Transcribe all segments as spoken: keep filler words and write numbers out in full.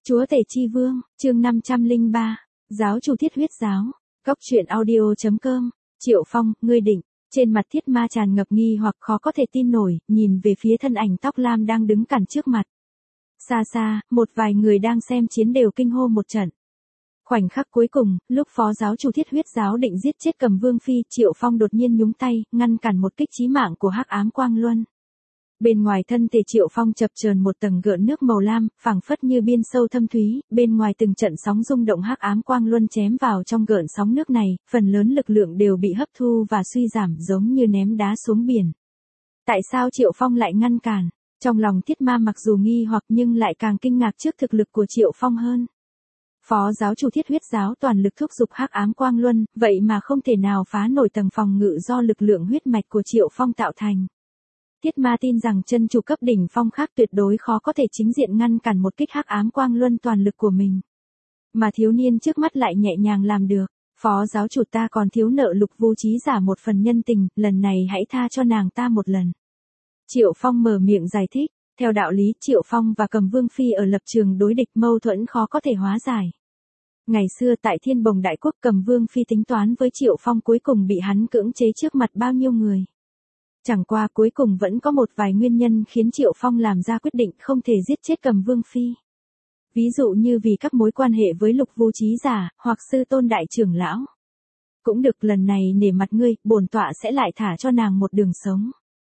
Chúa Tể Chi Vương, chương năm trăm lẻ ba, giáo chủ thiết huyết giáo, góc truyện audio.com, Triệu Phong, ngươi định, trên mặt thiết ma tràn ngập nghi hoặc khó có thể tin nổi, nhìn về phía thân ảnh tóc lam đang đứng cản trước mặt. Xa xa, một vài người đang xem chiến đều kinh hô một trận. Khoảnh khắc cuối cùng, lúc phó giáo chủ thiết huyết giáo định giết chết Cầm Vương Phi, Triệu Phong đột nhiên nhúng tay, ngăn cản một kích chí mạng của Hắc Ám Quang Luân. Bên ngoài thân thể Triệu Phong chập chờn một tầng gợn nước màu lam, phảng phất như biên sâu thâm thúy, bên ngoài từng trận sóng rung động Hắc Ám Quang Luân chém vào trong gợn sóng nước này, phần lớn lực lượng đều bị hấp thu và suy giảm giống như ném đá xuống biển. Tại sao Triệu Phong lại ngăn cản? Trong lòng Thiết Ma mặc dù nghi hoặc nhưng lại càng kinh ngạc trước thực lực của Triệu Phong hơn. Phó giáo chủ thiết huyết giáo toàn lực thúc giục Hắc Ám Quang Luân, vậy mà không thể nào phá nổi tầng phòng ngự do lực lượng huyết mạch của Triệu Phong tạo thành. Thiết Ma tin rằng chân chủ cấp đỉnh phong khác tuyệt đối khó có thể chính diện ngăn cản một kích Hắc Ám Quang Luân toàn lực của mình. Mà thiếu niên trước mắt lại nhẹ nhàng làm được. Phó giáo chủ, ta còn thiếu nợ Lục Vu Chí Giả một phần nhân tình, lần này hãy tha cho nàng ta một lần. Triệu Phong mở miệng giải thích. Theo đạo lý, Triệu Phong và Cầm Vương Phi ở lập trường đối địch, mâu thuẫn khó có thể hóa giải. Ngày xưa tại Thiên Bồng Đại Quốc, Cầm Vương Phi tính toán với Triệu Phong cuối cùng bị hắn cưỡng chế trước mặt bao nhiêu người. Chẳng qua cuối cùng vẫn có một vài nguyên nhân khiến Triệu Phong làm ra quyết định không thể giết chết Cầm Vương Phi. Ví dụ như vì các mối quan hệ với Lục Vu Chí Giả, hoặc sư tôn đại trưởng lão. Cũng được, lần này nể mặt ngươi, bổn tọa sẽ lại thả cho nàng một đường sống.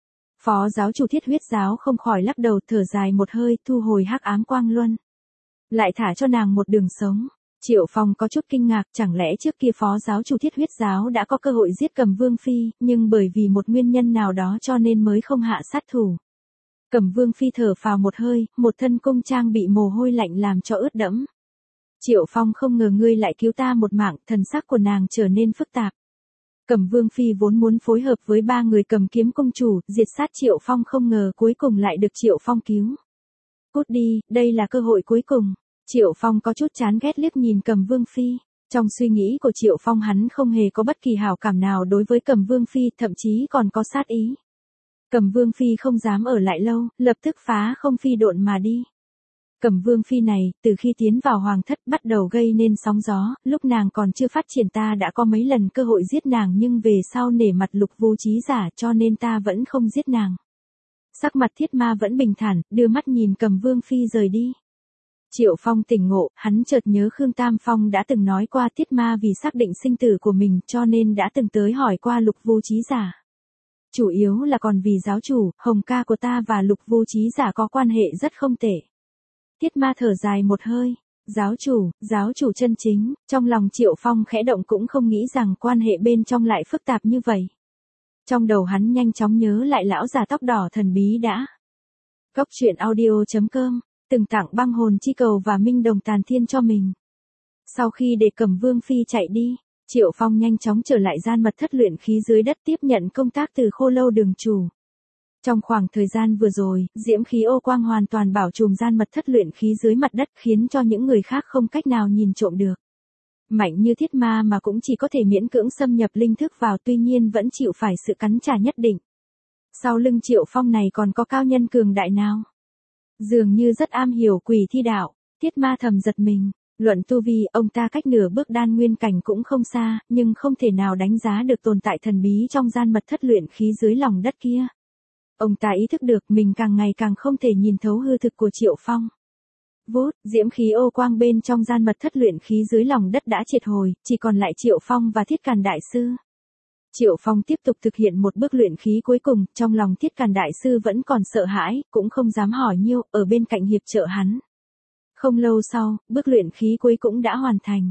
Phó giáo chủ thiết huyết giáo không khỏi lắc đầu, thở dài một hơi, thu hồi Hắc Ám Quang Luân. Lại thả cho nàng một đường sống. Triệu Phong có chút kinh ngạc, chẳng lẽ trước kia phó giáo chủ thiết huyết giáo đã có cơ hội giết Cầm Vương Phi, nhưng bởi vì một nguyên nhân nào đó cho nên mới không hạ sát thủ. Cầm Vương Phi thở phào một hơi, một thân cung trang bị mồ hôi lạnh làm cho ướt đẫm. Triệu Phong, không ngờ ngươi lại cứu ta một mạng, thần sắc của nàng trở nên phức tạp. Cầm Vương Phi vốn muốn phối hợp với ba người Cầm Kiếm Cung chủ, diệt sát Triệu Phong, không ngờ cuối cùng lại được Triệu Phong cứu. Cút đi, đây là cơ hội cuối cùng. Triệu Phong có chút chán ghét liếc nhìn Cầm Vương Phi. Trong suy nghĩ của Triệu Phong, hắn không hề có bất kỳ hảo cảm nào đối với Cầm Vương Phi, thậm chí còn có sát ý. Cầm Vương Phi không dám ở lại lâu, lập tức phá không phi độn mà đi. Cầm Vương Phi này, từ khi tiến vào hoàng thất bắt đầu gây nên sóng gió, lúc nàng còn chưa phát triển ta đã có mấy lần cơ hội giết nàng, nhưng về sau nể mặt Lục Vu Chí Giả cho nên ta vẫn không giết nàng. Sắc mặt Thiết Ma vẫn bình thản, đưa mắt nhìn Cầm Vương Phi rời đi. Triệu Phong tỉnh ngộ, hắn chợt nhớ Khương Tam Phong đã từng nói qua Thiết Ma vì xác định sinh tử của mình cho nên đã từng tới hỏi qua Lục Vu Chí Giả. Chủ yếu là còn vì giáo chủ, Hồng ca của ta và Lục Vu Chí Giả có quan hệ rất không tệ. Thiết Ma thở dài một hơi. Giáo chủ, giáo chủ chân chính, trong lòng Triệu Phong khẽ động, cũng không nghĩ rằng quan hệ bên trong lại phức tạp như vậy. Trong đầu hắn nhanh chóng nhớ lại lão già tóc đỏ thần bí đã. Góc truyện audio.com, từng tặng băng hồn chi cầu và minh đồng tàn thiên cho mình. Sau khi để Cầm Vương Phi chạy đi, Triệu Phong nhanh chóng trở lại gian mật thất luyện khí dưới đất tiếp nhận công tác từ Khô Lâu đường chủ. Trong khoảng thời gian vừa rồi, diễm khí ô quang hoàn toàn bảo trùm gian mật thất luyện khí dưới mặt đất, khiến cho những người khác không cách nào nhìn trộm được. Mạnh như Thiết Ma mà cũng chỉ có thể miễn cưỡng xâm nhập linh thức vào, tuy nhiên vẫn chịu phải sự cắn trả nhất định. Sau lưng Triệu Phong này còn có cao nhân cường đại nào? Dường như rất am hiểu quỷ thi đạo. Thiết Ma thầm giật mình. Luận tu vi, ông ta cách nửa bước đan nguyên cảnh cũng không xa, nhưng không thể nào đánh giá được tồn tại thần bí trong gian mật thất luyện khí dưới lòng đất kia. Ông ta ý thức được mình càng ngày càng không thể nhìn thấu hư thực của Triệu Phong. Vút, diễm khí ô quang bên trong gian mật thất luyện khí dưới lòng đất đã triệt hồi, chỉ còn lại Triệu Phong và Thiết Càn Đại Sư. Triệu Phong tiếp tục thực hiện một bước luyện khí cuối cùng, trong lòng Thiết Càn Đại Sư vẫn còn sợ hãi, cũng không dám hỏi nhiêu, ở bên cạnh hiệp trợ hắn. Không lâu sau, bước luyện khí cuối cũng đã hoàn thành.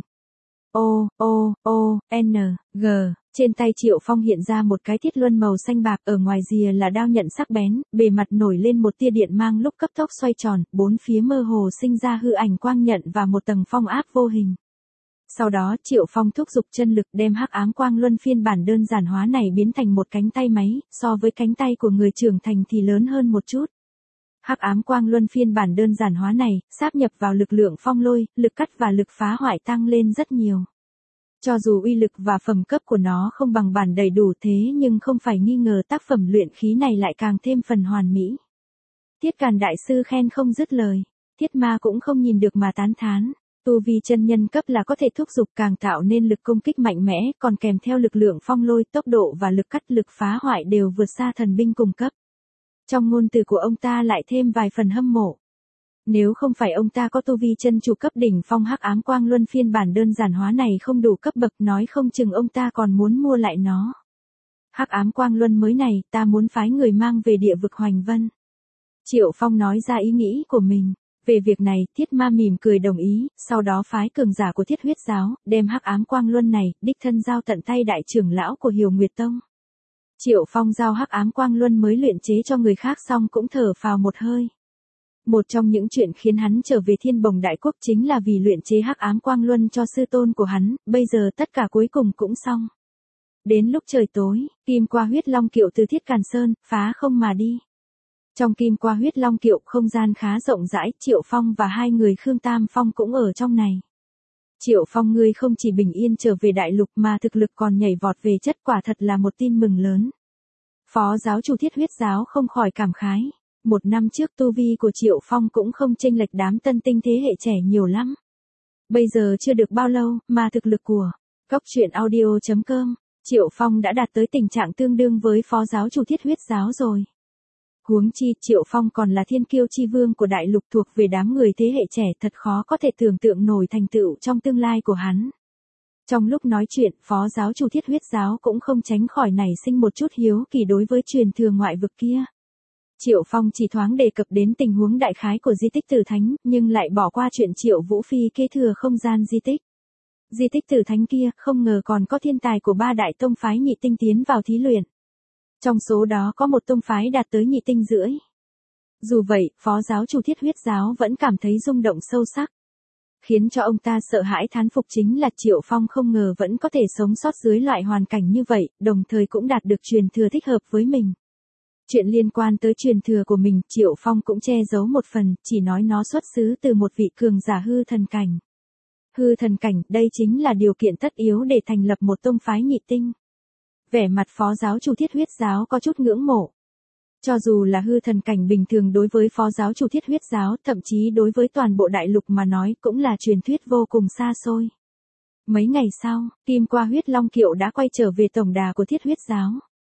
O, O, O, N, G, trên tay Triệu Phong hiện ra một cái thiết luân màu xanh bạc, ở ngoài rìa là đao nhận sắc bén, bề mặt nổi lên một tia điện mang lúc cấp tốc xoay tròn, bốn phía mơ hồ sinh ra hư ảnh quang nhận và một tầng phong áp vô hình. Sau đó Triệu Phong thúc giục chân lực đem Hắc Ám Quang Luân phiên bản đơn giản hóa này biến thành một cánh tay máy, so với cánh tay của người trưởng thành thì lớn hơn một chút. Hắc Ám Quang Luân phiên bản đơn giản hóa này, sáp nhập vào lực lượng phong lôi, lực cắt và lực phá hoại tăng lên rất nhiều. Cho dù uy lực và phẩm cấp của nó không bằng bản đầy đủ thế nhưng không phải nghi ngờ tác phẩm luyện khí này lại càng thêm phần hoàn mỹ. Thiết Càn Đại Sư khen không dứt lời. Thiết ma cũng không nhìn được mà tán thán. Tu vi chân nhân cấp là có thể thúc giục càng tạo nên lực công kích mạnh mẽ, còn kèm theo lực lượng phong lôi, tốc độ và lực cắt lực phá hoại đều vượt xa thần binh cùng cấp. Trong ngôn từ của ông ta lại thêm vài phần hâm mộ. Nếu không phải ông ta có tu vi chân chủ cấp đỉnh phong hắc ám quang luân phiên bản đơn giản hóa này không đủ cấp bậc, nói không chừng ông ta còn muốn mua lại nó. Hắc ám quang luân mới này, ta muốn phái người mang về địa vực Hoành Vân. Triệu Phong nói ra ý nghĩ của mình. Về việc này, Thiết Ma mỉm cười đồng ý, sau đó phái cường giả của Thiết Huyết giáo, đem hắc ám quang luân này, đích thân giao tận tay đại trưởng lão của Hiểu Nguyệt Tông. Triệu Phong giao hắc ám quang luân mới luyện chế cho người khác xong cũng thở phào một hơi. Một trong những chuyện khiến hắn trở về Thiên Bồng Đại Quốc chính là vì luyện chế hắc ám quang luân cho sư tôn của hắn, bây giờ tất cả cuối cùng cũng xong. Đến lúc trời tối, kim qua huyết long kiệu từ Thiết Càn Sơn, phá không mà đi. Trong kim qua huyết long kiệu không gian khá rộng rãi, Triệu Phong và hai người Khương Tam Phong cũng ở trong này. Triệu Phong ngươi không chỉ bình yên trở về đại lục mà thực lực còn nhảy vọt về chất, quả thật là một tin mừng lớn. Phó giáo chủ Thiết Huyết giáo không khỏi cảm khái. Một năm trước tu vi của Triệu Phong cũng không chênh lệch đám tân tinh thế hệ trẻ nhiều lắm. Bây giờ chưa được bao lâu mà thực lực của Cốc Truyện Audio chấm com, Triệu Phong đã đạt tới tình trạng tương đương với phó giáo chủ Thiết Huyết giáo rồi. Huống chi, Triệu Phong còn là thiên kiêu chi vương của đại lục, thuộc về đám người thế hệ trẻ, thật khó có thể tưởng tượng nổi thành tựu trong tương lai của hắn. Trong lúc nói chuyện, phó giáo chủ Thiết Huyết giáo cũng không tránh khỏi nảy sinh một chút hiếu kỳ đối với truyền thừa ngoại vực kia. Triệu Phong chỉ thoáng đề cập đến tình huống đại khái của di tích Tử Thánh, nhưng lại bỏ qua chuyện Triệu Vũ Phi kế thừa không gian di tích. Di tích Tử Thánh kia, không ngờ còn có thiên tài của ba đại tông phái nhị tinh tiến vào thí luyện. Trong số đó có một tông phái đạt tới nhị tinh rưỡi. Dù vậy, phó giáo chủ Thiết Huyết giáo vẫn cảm thấy rung động sâu sắc. Khiến cho ông ta sợ hãi thán phục chính là Triệu Phong không ngờ vẫn có thể sống sót dưới loại hoàn cảnh như vậy, đồng thời cũng đạt được truyền thừa thích hợp với mình. Chuyện liên quan tới truyền thừa của mình, Triệu Phong cũng che giấu một phần, chỉ nói nó xuất xứ từ một vị cường giả hư thần cảnh. Hư thần cảnh, đây chính là điều kiện tất yếu để thành lập một tông phái nhị tinh. Vẻ mặt phó giáo chủ Thiết Huyết giáo có chút ngưỡng mộ. Cho dù là hư thần cảnh bình thường đối với phó giáo chủ Thiết Huyết giáo, thậm chí đối với toàn bộ đại lục mà nói cũng là truyền thuyết vô cùng xa xôi. Mấy ngày sau, kim qua huyết long kiệu đã quay trở về tổng đà của Thiết Huyết giáo.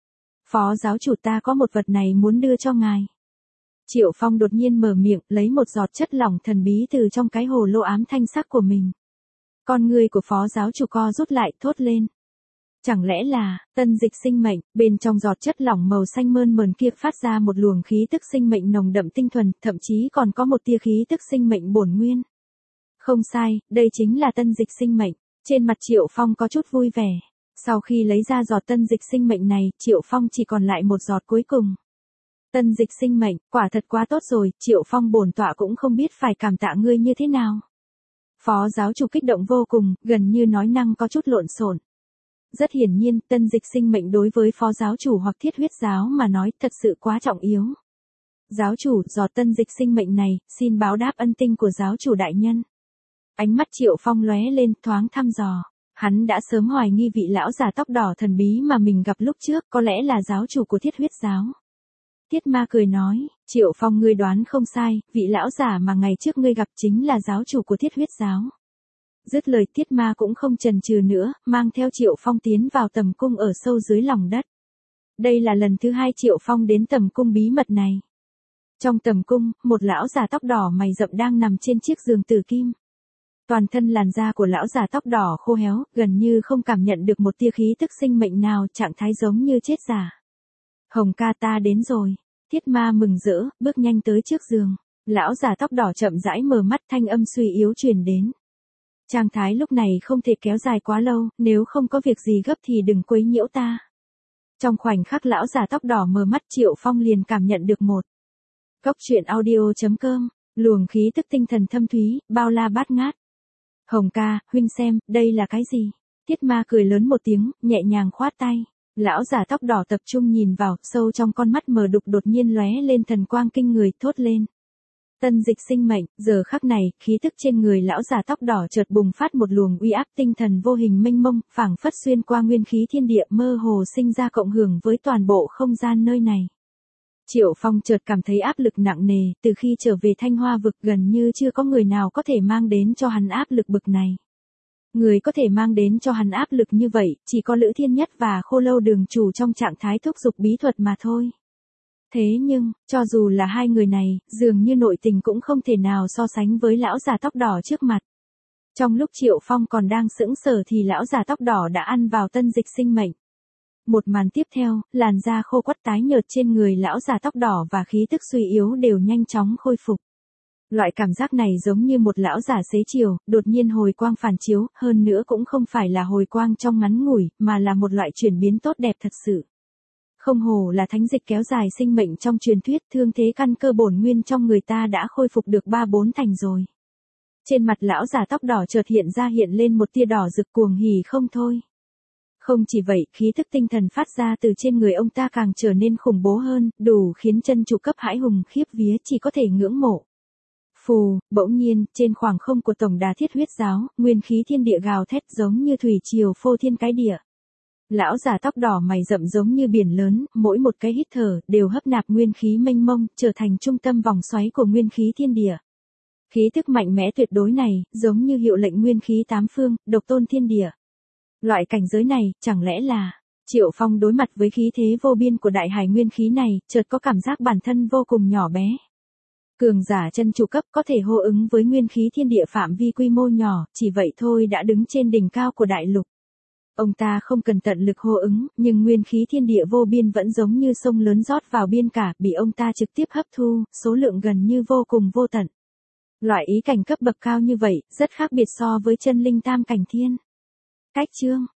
Phó giáo chủ, ta có một vật này muốn đưa cho ngài. Triệu Phong đột nhiên mở miệng, lấy một giọt chất lỏng thần bí từ trong cái hồ lô ám thanh sắc của mình. Con người của phó giáo chủ co rút lại, thốt lên. Chẳng lẽ là tân dịch sinh mệnh? Bên trong giọt chất lỏng màu xanh mơn mờn kia phát ra một luồng khí tức sinh mệnh nồng đậm tinh thuần, thậm chí còn có một tia khí tức sinh mệnh bổn nguyên. Không sai, đây chính là tân dịch sinh mệnh. Trên mặt Triệu Phong có chút vui vẻ. Sau khi lấy ra giọt tân dịch sinh mệnh này, Triệu Phong chỉ còn lại một giọt cuối cùng. Tân dịch sinh mệnh, quả thật quá tốt rồi, Triệu Phong bổn tọa cũng không biết phải cảm tạ ngươi như thế nào. Phó giáo chủ kích động vô cùng, gần như nói năng có chút lộn xộn. Rất hiển nhiên, tân dịch sinh mệnh đối với phó giáo chủ hoặc Thiết Huyết giáo mà nói thật sự quá trọng yếu. Giáo chủ, giọt tân dịch sinh mệnh này, xin báo đáp ân tình của giáo chủ đại nhân. Ánh mắt Triệu Phong lóe lên, thoáng thăm dò. Hắn đã sớm hoài nghi vị lão già tóc đỏ thần bí mà mình gặp lúc trước có lẽ là giáo chủ của Thiết Huyết giáo. Thiết Ma cười nói, Triệu Phong ngươi đoán không sai, vị lão giả mà ngày trước ngươi gặp chính là giáo chủ của Thiết Huyết giáo. Dứt lời, Thiết Ma cũng không chần chừ nữa, mang theo Triệu Phong tiến vào tầm cung ở sâu dưới lòng đất. Đây là lần thứ hai Triệu Phong đến tầm cung bí mật này. Trong tầm cung, một lão già tóc đỏ mày rậm đang nằm trên chiếc giường tử kim. Toàn thân làn da của lão già tóc đỏ khô héo, gần như không cảm nhận được một tia khí tức sinh mệnh nào, trạng thái giống như chết giả. Hồng ca, ta đến rồi. Thiết Ma mừng rỡ, bước nhanh tới trước giường. Lão già tóc đỏ chậm rãi mở mắt, thanh âm suy yếu truyền đến. Trạng thái lúc này không thể kéo dài quá lâu, nếu không có việc gì gấp thì đừng quấy nhiễu ta. Trong khoảnh khắc lão già tóc đỏ mở mắt, Triệu Phong liền cảm nhận được một. Cốc Truyện Audio chấm com, luồng khí tức tinh thần thâm thúy, bao la bát ngát. Hồng ca, huynh xem, đây là cái gì? Thiết Ma cười lớn một tiếng, nhẹ nhàng khoát tay. Lão già tóc đỏ tập trung nhìn vào, sâu trong con mắt mờ đục đột nhiên lóe lên thần quang kinh người, thốt lên. Tân dịch sinh mệnh, giờ khắc này, khí tức trên người lão già tóc đỏ chợt bùng phát một luồng uy áp tinh thần vô hình mênh mông, phảng phất xuyên qua nguyên khí thiên địa, mơ hồ sinh ra cộng hưởng với toàn bộ không gian nơi này. Triệu Phong chợt cảm thấy áp lực nặng nề, từ khi trở về Thanh Hoa vực gần như chưa có người nào có thể mang đến cho hắn áp lực bực này. Người có thể mang đến cho hắn áp lực như vậy, chỉ có Lữ Thiên Nhất và Khô Lâu Đường chủ trong trạng thái thúc giục bí thuật mà thôi. Thế nhưng, cho dù là hai người này, dường như nội tình cũng không thể nào so sánh với lão già tóc đỏ trước mặt. Trong lúc Triệu Phong còn đang sững sờ thì lão già tóc đỏ đã ăn vào tân dịch sinh mệnh. Một màn tiếp theo, làn da khô quắt tái nhợt trên người lão già tóc đỏ và khí tức suy yếu đều nhanh chóng khôi phục. Loại cảm giác này giống như một lão giả xế chiều, đột nhiên hồi quang phản chiếu, hơn nữa cũng không phải là hồi quang trong ngắn ngủi, mà là một loại chuyển biến tốt đẹp thật sự. Không hồ là thánh dịch kéo dài sinh mệnh trong truyền thuyết, thương thế căn cơ bổn nguyên trong người ta đã khôi phục được ba bốn thành rồi. Trên mặt lão già tóc đỏ chợt hiện ra hiện lên một tia đỏ rực cuồng hỉ không thôi. Không chỉ vậy, khí thức tinh thần phát ra từ trên người ông ta càng trở nên khủng bố hơn, đủ khiến chân chủ cấp hãi hùng khiếp vía chỉ có thể ngưỡng mộ. Phù, bỗng nhiên, trên khoảng không của tổng đà thiết huyết giáo, nguyên khí thiên địa gào thét giống như thủy triều phô thiên cái địa. Lão già tóc đỏ mày rậm giống như biển lớn, mỗi một cái hít thở đều hấp nạp nguyên khí mênh mông, trở thành trung tâm vòng xoáy của nguyên khí thiên địa. Khí tức mạnh mẽ tuyệt đối này, giống như hiệu lệnh nguyên khí tám phương, độc tôn thiên địa. Loại cảnh giới này, chẳng lẽ là... Triệu Phong đối mặt với khí thế vô biên của đại hải nguyên khí này, chợt có cảm giác bản thân vô cùng nhỏ bé. Cường giả chân chủ cấp có thể hô ứng với nguyên khí thiên địa phạm vi quy mô nhỏ, chỉ vậy thôi đã đứng trên đỉnh cao của đại lục. Ông ta không cần tận lực hô ứng, nhưng nguyên khí thiên địa vô biên vẫn giống như sông lớn rót vào biên cả, bị ông ta trực tiếp hấp thu, số lượng gần như vô cùng vô tận. Loại ý cảnh cấp bậc cao như vậy, rất khác biệt so với chân linh tam cảnh thiên. Cách chương